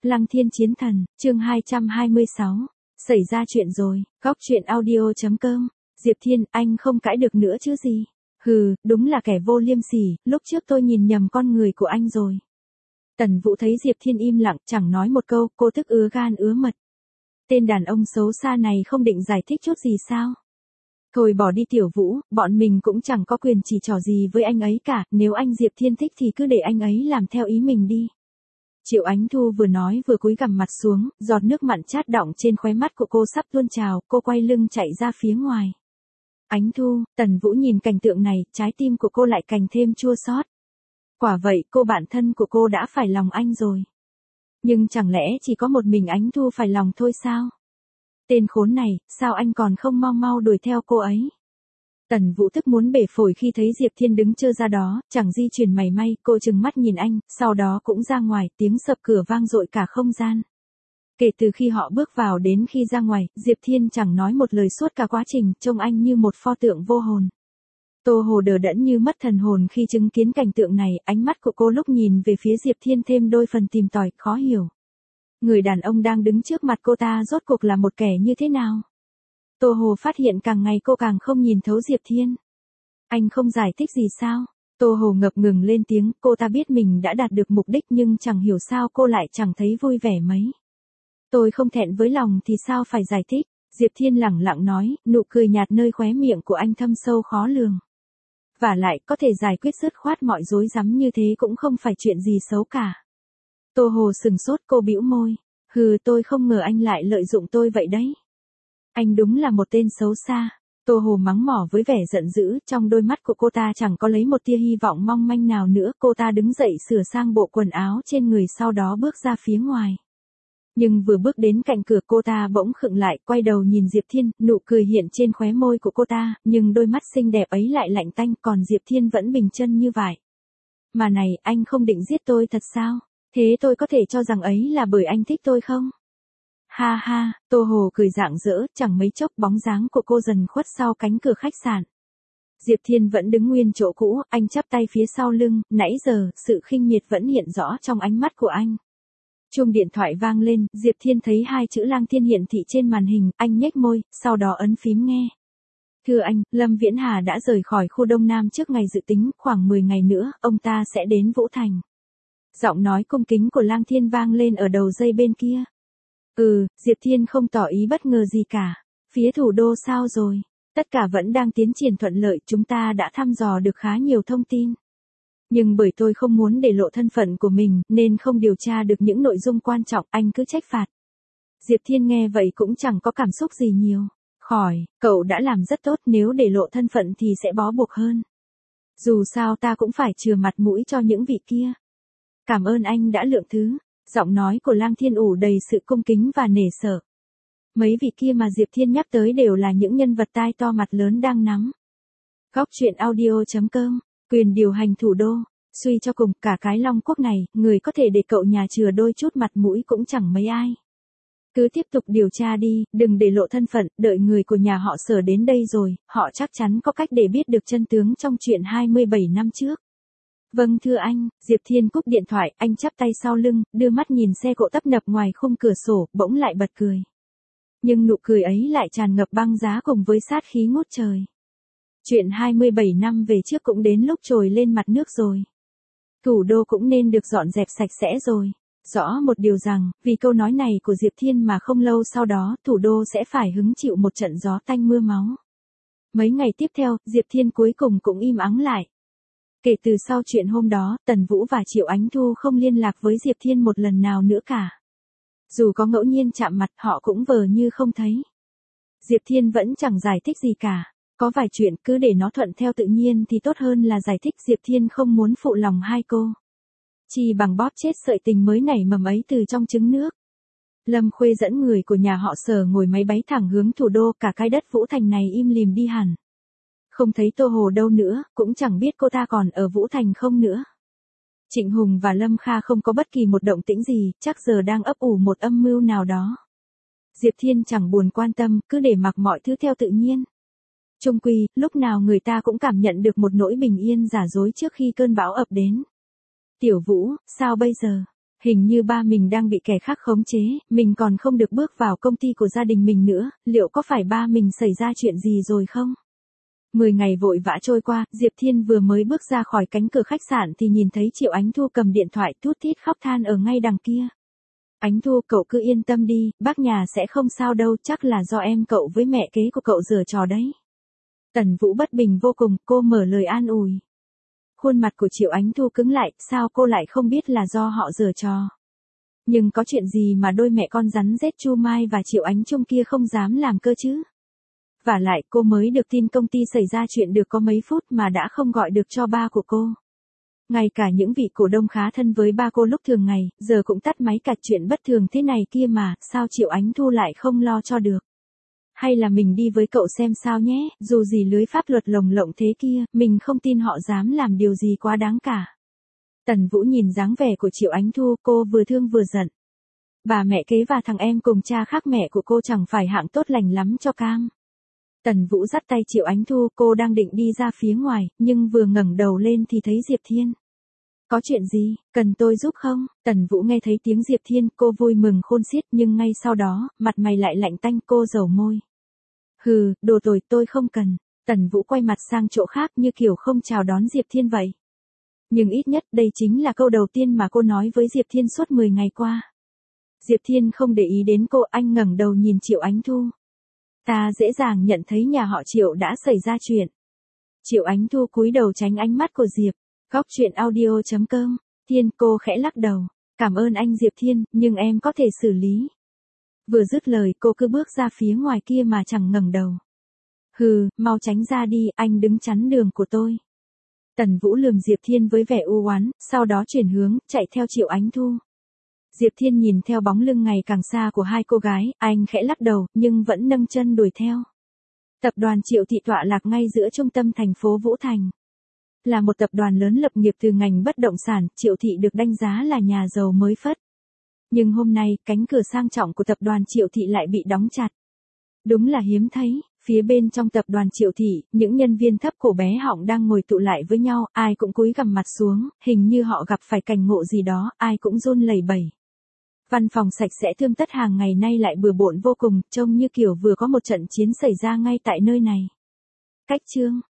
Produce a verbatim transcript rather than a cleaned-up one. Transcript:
Lăng Thiên Chiến Thần, chương hai trăm hai mươi sáu. Xảy ra chuyện rồi, góc truyện audio chấm com. Diệp Thiên, anh không cãi được nữa chứ gì? Hừ, đúng là kẻ vô liêm sỉ, lúc trước tôi nhìn nhầm con người của anh rồi. Tần Vũ thấy Diệp Thiên im lặng, chẳng nói một câu, cô tức ứa gan ứa mật. Tên đàn ông xấu xa này không định giải thích chút gì sao? Thôi bỏ đi Tiểu Vũ, bọn mình cũng chẳng có quyền chỉ trỏ gì với anh ấy cả, nếu anh Diệp Thiên thích thì cứ để anh ấy làm theo ý mình đi. Triệu Ánh Thu vừa nói vừa cúi gằm mặt xuống, giọt nước mặn chát đọng trên khóe mắt của cô sắp tuôn trào, cô quay lưng chạy ra phía ngoài. Ánh Thu, Tần Vũ nhìn cảnh tượng này, trái tim của cô lại càng thêm chua xót. Quả vậy, cô bạn thân của cô đã phải lòng anh rồi. Nhưng chẳng lẽ chỉ có một mình Ánh Thu phải lòng thôi sao? Tên khốn này, sao anh còn không mau mau đuổi theo cô ấy? Tần Vũ tức muốn bể phổi khi thấy Diệp Thiên đứng trơ ra đó, chẳng di chuyển mảy may, cô trừng mắt nhìn anh, sau đó cũng ra ngoài, tiếng sập cửa vang dội cả không gian. Kể từ khi họ bước vào đến khi ra ngoài, Diệp Thiên chẳng nói một lời suốt cả quá trình, trông anh như một pho tượng vô hồn. Tô Hồ đờ đẫn như mất thần hồn khi chứng kiến cảnh tượng này, ánh mắt của cô lúc nhìn về phía Diệp Thiên thêm đôi phần tìm tòi, khó hiểu. Người đàn ông đang đứng trước mặt cô ta rốt cuộc là một kẻ như thế nào? Tô Hồ phát hiện càng ngày cô càng không nhìn thấu Diệp Thiên. Anh không giải thích gì sao? Tô Hồ ngập ngừng lên tiếng, cô ta biết mình đã đạt được mục đích nhưng chẳng hiểu sao cô lại chẳng thấy vui vẻ mấy. Tôi không thẹn với lòng thì sao phải giải thích? Diệp Thiên lẳng lặng nói, nụ cười nhạt nơi khóe miệng của anh thâm sâu khó lường. Và lại, có thể giải quyết dứt khoát mọi rối rắm như thế cũng không phải chuyện gì xấu cả. Tô Hồ sừng sốt, cô bĩu môi. Hừ, tôi không ngờ anh lại lợi dụng tôi vậy đấy. Anh đúng là một tên xấu xa. Tô Hồ mắng mỏ với vẻ giận dữ, trong đôi mắt của cô ta chẳng có lấy một tia hy vọng mong manh nào nữa. Cô ta đứng dậy sửa sang bộ quần áo trên người sau đó bước ra phía ngoài. Nhưng vừa bước đến cạnh cửa cô ta bỗng khựng lại, quay đầu nhìn Diệp Thiên, nụ cười hiện trên khóe môi của cô ta, nhưng đôi mắt xinh đẹp ấy lại lạnh tanh, còn Diệp Thiên vẫn bình chân như vậy. Mà này, anh không định giết tôi thật sao? Thế tôi có thể cho rằng ấy là bởi anh thích tôi không? Ha ha, Tô Hồ cười rạng rỡ, chẳng mấy chốc bóng dáng của cô dần khuất sau cánh cửa khách sạn. Diệp Thiên vẫn đứng nguyên chỗ cũ, anh chắp tay phía sau lưng, nãy giờ, sự khinh miệt vẫn hiện rõ trong ánh mắt của anh. Chuông điện thoại vang lên, Diệp Thiên thấy hai chữ Lang Thiên hiển thị trên màn hình, anh nhếch môi, sau đó ấn phím nghe. Thưa anh, Lâm Viễn Hà đã rời khỏi khu Đông Nam trước ngày dự tính, khoảng mười ngày nữa, ông ta sẽ đến Vũ Thành. Giọng nói cung kính của Lang Thiên vang lên ở đầu dây bên kia. Ừ, Diệp Thiên không tỏ ý bất ngờ gì cả. Phía thủ đô sao rồi? Tất cả vẫn đang tiến triển thuận lợi, chúng ta đã thăm dò được khá nhiều thông tin. Nhưng bởi tôi không muốn để lộ thân phận của mình, nên không điều tra được những nội dung quan trọng, anh cứ trách phạt. Diệp Thiên nghe vậy cũng chẳng có cảm xúc gì nhiều. Khỏi, cậu đã làm rất tốt, nếu để lộ thân phận thì sẽ bó buộc hơn. Dù sao ta cũng phải chừa mặt mũi cho những vị kia. Cảm ơn anh đã lượng thứ. Giọng nói của Lang Thiên ủ đầy sự cung kính và nể sợ. Mấy vị kia mà Diệp Thiên nhắc tới đều là những nhân vật tai to mặt lớn đang nắm. Góc truyện audio chấm com, quyền điều hành thủ đô, suy cho cùng cả cái Long Quốc này, người có thể để cậu nhà chừa đôi chút mặt mũi cũng chẳng mấy ai. Cứ tiếp tục điều tra đi, đừng để lộ thân phận, đợi người của nhà họ Sở đến đây rồi, họ chắc chắn có cách để biết được chân tướng trong chuyện hai mươi bảy năm trước. Vâng thưa anh, Diệp Thiên cúp điện thoại, anh chắp tay sau lưng, đưa mắt nhìn xe cộ tấp nập ngoài khung cửa sổ, bỗng lại bật cười. Nhưng nụ cười ấy lại tràn ngập băng giá cùng với sát khí ngút trời. Chuyện hai mươi bảy năm về trước cũng đến lúc trồi lên mặt nước rồi. Thủ đô cũng nên được dọn dẹp sạch sẽ rồi. Rõ một điều rằng, vì câu nói này của Diệp Thiên mà không lâu sau đó, thủ đô sẽ phải hứng chịu một trận gió tanh mưa máu. Mấy ngày tiếp theo, Diệp Thiên cuối cùng cũng im ắng lại. Kể từ sau chuyện hôm đó, Tần Vũ và Triệu Ánh Thu không liên lạc với Diệp Thiên một lần nào nữa cả. Dù có ngẫu nhiên chạm mặt, họ cũng vờ như không thấy. Diệp Thiên vẫn chẳng giải thích gì cả. Có vài chuyện cứ để nó thuận theo tự nhiên thì tốt hơn là giải thích. Diệp Thiên không muốn phụ lòng hai cô. Chỉ bằng bóp chết sợi tình mới nảy mầm ấy từ trong trứng nước. Lâm Khuê dẫn người của nhà họ Sở ngồi máy bay thẳng hướng thủ đô, cả cái đất Vũ Thành này im lìm đi hẳn. Không thấy Tô Hồ đâu nữa, cũng chẳng biết cô ta còn ở Vũ Thành không nữa. Trịnh Hùng và Lâm Kha không có bất kỳ một động tĩnh gì, chắc giờ đang ấp ủ một âm mưu nào đó. Diệp Thiên chẳng buồn quan tâm, cứ để mặc mọi thứ theo tự nhiên. Chung quy, lúc nào người ta cũng cảm nhận được một nỗi bình yên giả dối trước khi cơn bão ập đến. Tiểu Vũ, sao bây giờ? Hình như ba mình đang bị kẻ khác khống chế, mình còn không được bước vào công ty của gia đình mình nữa, liệu có phải ba mình xảy ra chuyện gì rồi không? Mười ngày vội vã trôi qua, Diệp Thiên vừa mới bước ra khỏi cánh cửa khách sạn thì nhìn thấy Triệu Ánh Thu cầm điện thoại thút thít khóc than ở ngay đằng kia. Ánh Thu, cậu cứ yên tâm đi, bác nhà sẽ không sao đâu, chắc là do em cậu với mẹ kế của cậu giở trò đấy. Tần Vũ bất bình vô cùng, cô mở lời an ủi. Khuôn mặt của Triệu Ánh Thu cứng lại, sao cô lại không biết là do họ giở trò. Nhưng có chuyện gì mà đôi mẹ con rắn rết Chu Mai và Triệu Ánh Trung kia không dám làm cơ chứ? Vả lại cô mới được tin công ty xảy ra chuyện được có mấy phút mà đã không gọi được cho ba của cô. Ngay cả những vị cổ đông khá thân với ba cô lúc thường ngày, giờ cũng tắt máy cạch chuyện bất thường thế này kia mà, sao Triệu Ánh Thu lại không lo cho được. Hay là mình đi với cậu xem sao nhé, dù gì lưới pháp luật lồng lộng thế kia, mình không tin họ dám làm điều gì quá đáng cả. Tần Vũ nhìn dáng vẻ của Triệu Ánh Thu, cô vừa thương vừa giận. Bà mẹ kế và thằng em cùng cha khác mẹ của cô chẳng phải hạng tốt lành lắm cho cam. Tần Vũ dắt tay Triệu Ánh Thu, cô đang định đi ra phía ngoài, nhưng vừa ngẩng đầu lên thì thấy Diệp Thiên. Có chuyện gì, cần tôi giúp không? Tần Vũ nghe thấy tiếng Diệp Thiên, cô vui mừng khôn xiết nhưng ngay sau đó, mặt mày lại lạnh tanh, cô dầu môi. Hừ, đồ tồi, tôi không cần. Tần Vũ quay mặt sang chỗ khác như kiểu không chào đón Diệp Thiên vậy. Nhưng ít nhất đây chính là câu đầu tiên mà cô nói với Diệp Thiên suốt mười ngày qua. Diệp Thiên không để ý đến cô, anh ngẩng đầu nhìn Triệu Ánh Thu. Ta dễ dàng nhận thấy nhà họ Triệu đã xảy ra chuyện. Triệu Ánh Thu cúi đầu tránh ánh mắt của Diệp. Góc truyện audio chấm com. Thiên, cô khẽ lắc đầu. Cảm ơn anh Diệp Thiên, nhưng em có thể xử lý. Vừa dứt lời cô cứ bước ra phía ngoài kia mà chẳng ngẩng đầu. Hừ, mau tránh ra đi, anh đứng chắn đường của tôi. Tần Vũ lườm Diệp Thiên với vẻ u oán, sau đó chuyển hướng, chạy theo Triệu Ánh Thu. Diệp Thiên nhìn theo bóng lưng ngày càng xa của hai cô gái, anh khẽ lắc đầu, nhưng vẫn nâng chân đuổi theo. Tập đoàn Triệu Thị tọa lạc ngay giữa trung tâm thành phố Vũ Thành. Là một tập đoàn lớn lập nghiệp từ ngành bất động sản, Triệu Thị được đánh giá là nhà giàu mới phất. Nhưng hôm nay, cánh cửa sang trọng của tập đoàn Triệu Thị lại bị đóng chặt. Đúng là hiếm thấy, phía bên trong tập đoàn Triệu Thị, những nhân viên thấp cổ bé họng đang ngồi tụ lại với nhau, ai cũng cúi gằm mặt xuống, hình như họ gặp phải cảnh ngộ gì đó, ai cũng run lẩy bẩy. Văn phòng sạch sẽ tươm tất hàng ngày nay lại bừa bộn vô cùng, trông như kiểu vừa có một trận chiến xảy ra ngay tại nơi này. Cách chương